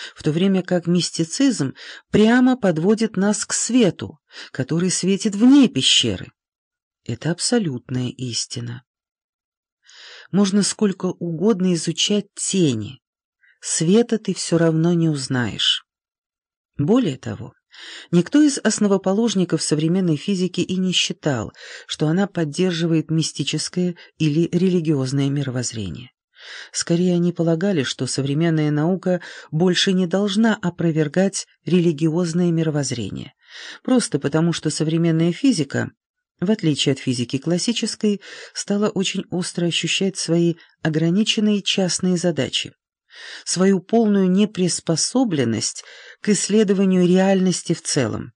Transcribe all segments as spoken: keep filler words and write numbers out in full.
в то время как мистицизм прямо подводит нас к свету, который светит вне пещеры. Это абсолютная истина. Можно сколько угодно изучать тени, света ты все равно не узнаешь. Более того, никто из основоположников современной физики и не считал, что она поддерживает мистическое или религиозное мировоззрение. Скорее, они полагали, что современная наука больше не должна опровергать религиозное мировоззрение, просто потому что современная физика, в отличие от физики классической, стала очень остро ощущать свои ограниченные частные задачи, свою полную неприспособленность к исследованию реальности в целом.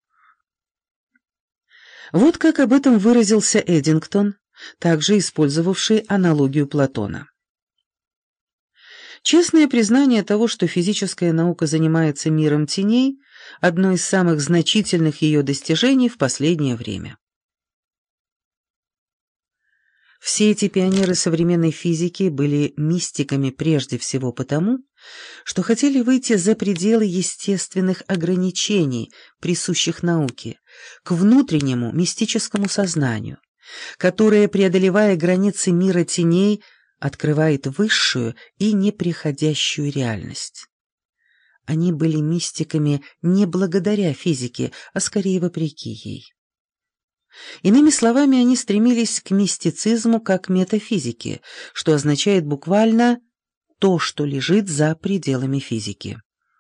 Вот как об этом выразился Эддингтон, также использовавший аналогию Платона. Честное признание того, что физическая наука занимается миром теней, одно из самых значительных ее достижений в последнее время. Все эти пионеры современной физики были мистиками прежде всего потому, что хотели выйти за пределы естественных ограничений, присущих науке, к внутреннему мистическому сознанию, которое, преодолевая границы мира теней, открывает высшую и неприходящую реальность. Они были мистиками не благодаря физике, а скорее вопреки ей. Иными словами, они стремились к мистицизму как метафизике, что означает буквально то, что лежит за пределами физики.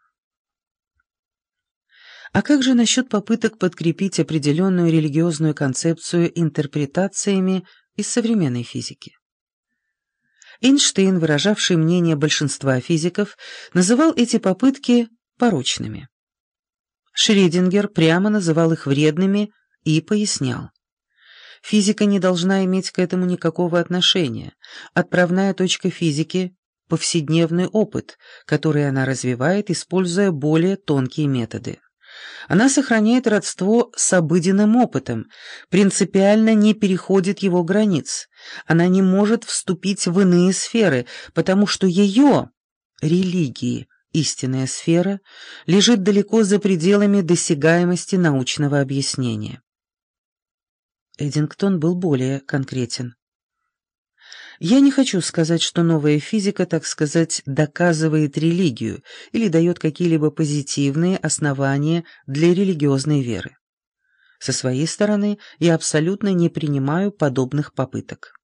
А как же насчет попыток подкрепить определенную религиозную концепцию интерпретациями из современной физики? Эйнштейн, выражавший мнение большинства физиков, называл эти попытки порочными. Шрёдингер прямо называл их вредными и пояснял: физика не должна иметь к этому никакого отношения. Отправная точка физики — повседневный опыт, который она развивает, используя более тонкие методы. Она сохраняет родство с обыденным опытом, принципиально не переходит его границ. Она не может вступить в иные сферы, потому что ее, религии, истинная сфера, лежит далеко за пределами досягаемости научного объяснения. Эддингтон был более конкретен. Я не хочу сказать, что новая физика, так сказать, доказывает религию или дает какие-либо позитивные основания для религиозной веры. Со своей стороны, я абсолютно не принимаю подобных попыток.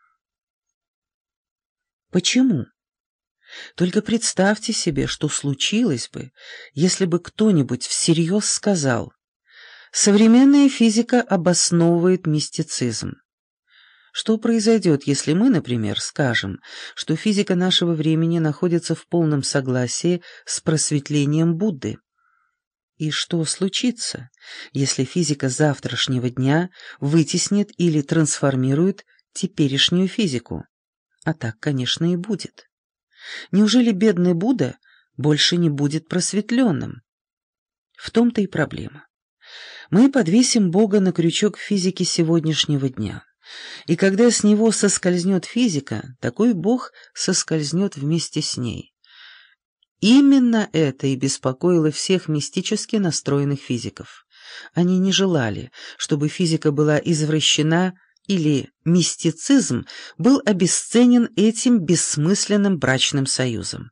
Почему? Только представьте себе, что случилось бы, если бы кто-нибудь всерьез сказал: современная физика обосновывает мистицизм. Что произойдет, если мы, например, скажем, что физика нашего времени находится в полном согласии с просветлением Будды? И что случится, если физика завтрашнего дня вытеснит или трансформирует теперешнюю физику? А так, конечно, и будет. Неужели бедный Будда больше не будет просветленным? В том-то и проблема. Мы подвесим Бога на крючок физики сегодняшнего дня. И когда с него соскользнет физика, такой Бог соскользнет вместе с ней. Именно это и беспокоило всех мистически настроенных физиков. Они не желали, чтобы физика была извращена или мистицизм был обесценен этим бессмысленным брачным союзом.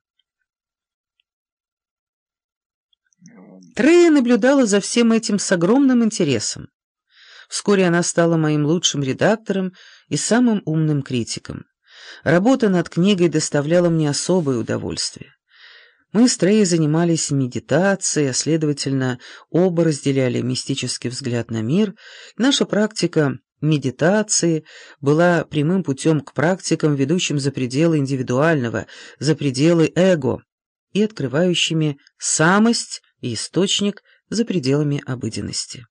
Трея наблюдала за всем этим с огромным интересом. Вскоре она стала моим лучшим редактором и самым умным критиком. Работа над книгой доставляла мне особое удовольствие. Мы с Треей занимались медитацией, а следовательно, оба разделяли мистический взгляд на мир. Наша практика медитации была прямым путем к практикам, ведущим за пределы индивидуального, за пределы эго и открывающими самость и источник за пределами обыденности.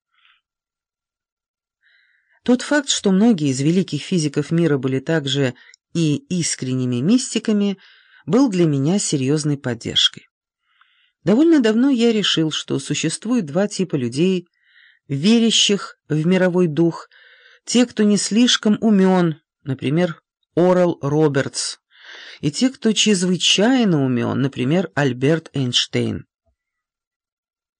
Тот факт, что многие из великих физиков мира были также и искренними мистиками, был для меня серьезной поддержкой. Довольно давно я решил, что существует два типа людей, верящих в мировой дух: те, кто не слишком умен, например, Орел Робертс, и те, кто чрезвычайно умен, например, Альберт Эйнштейн.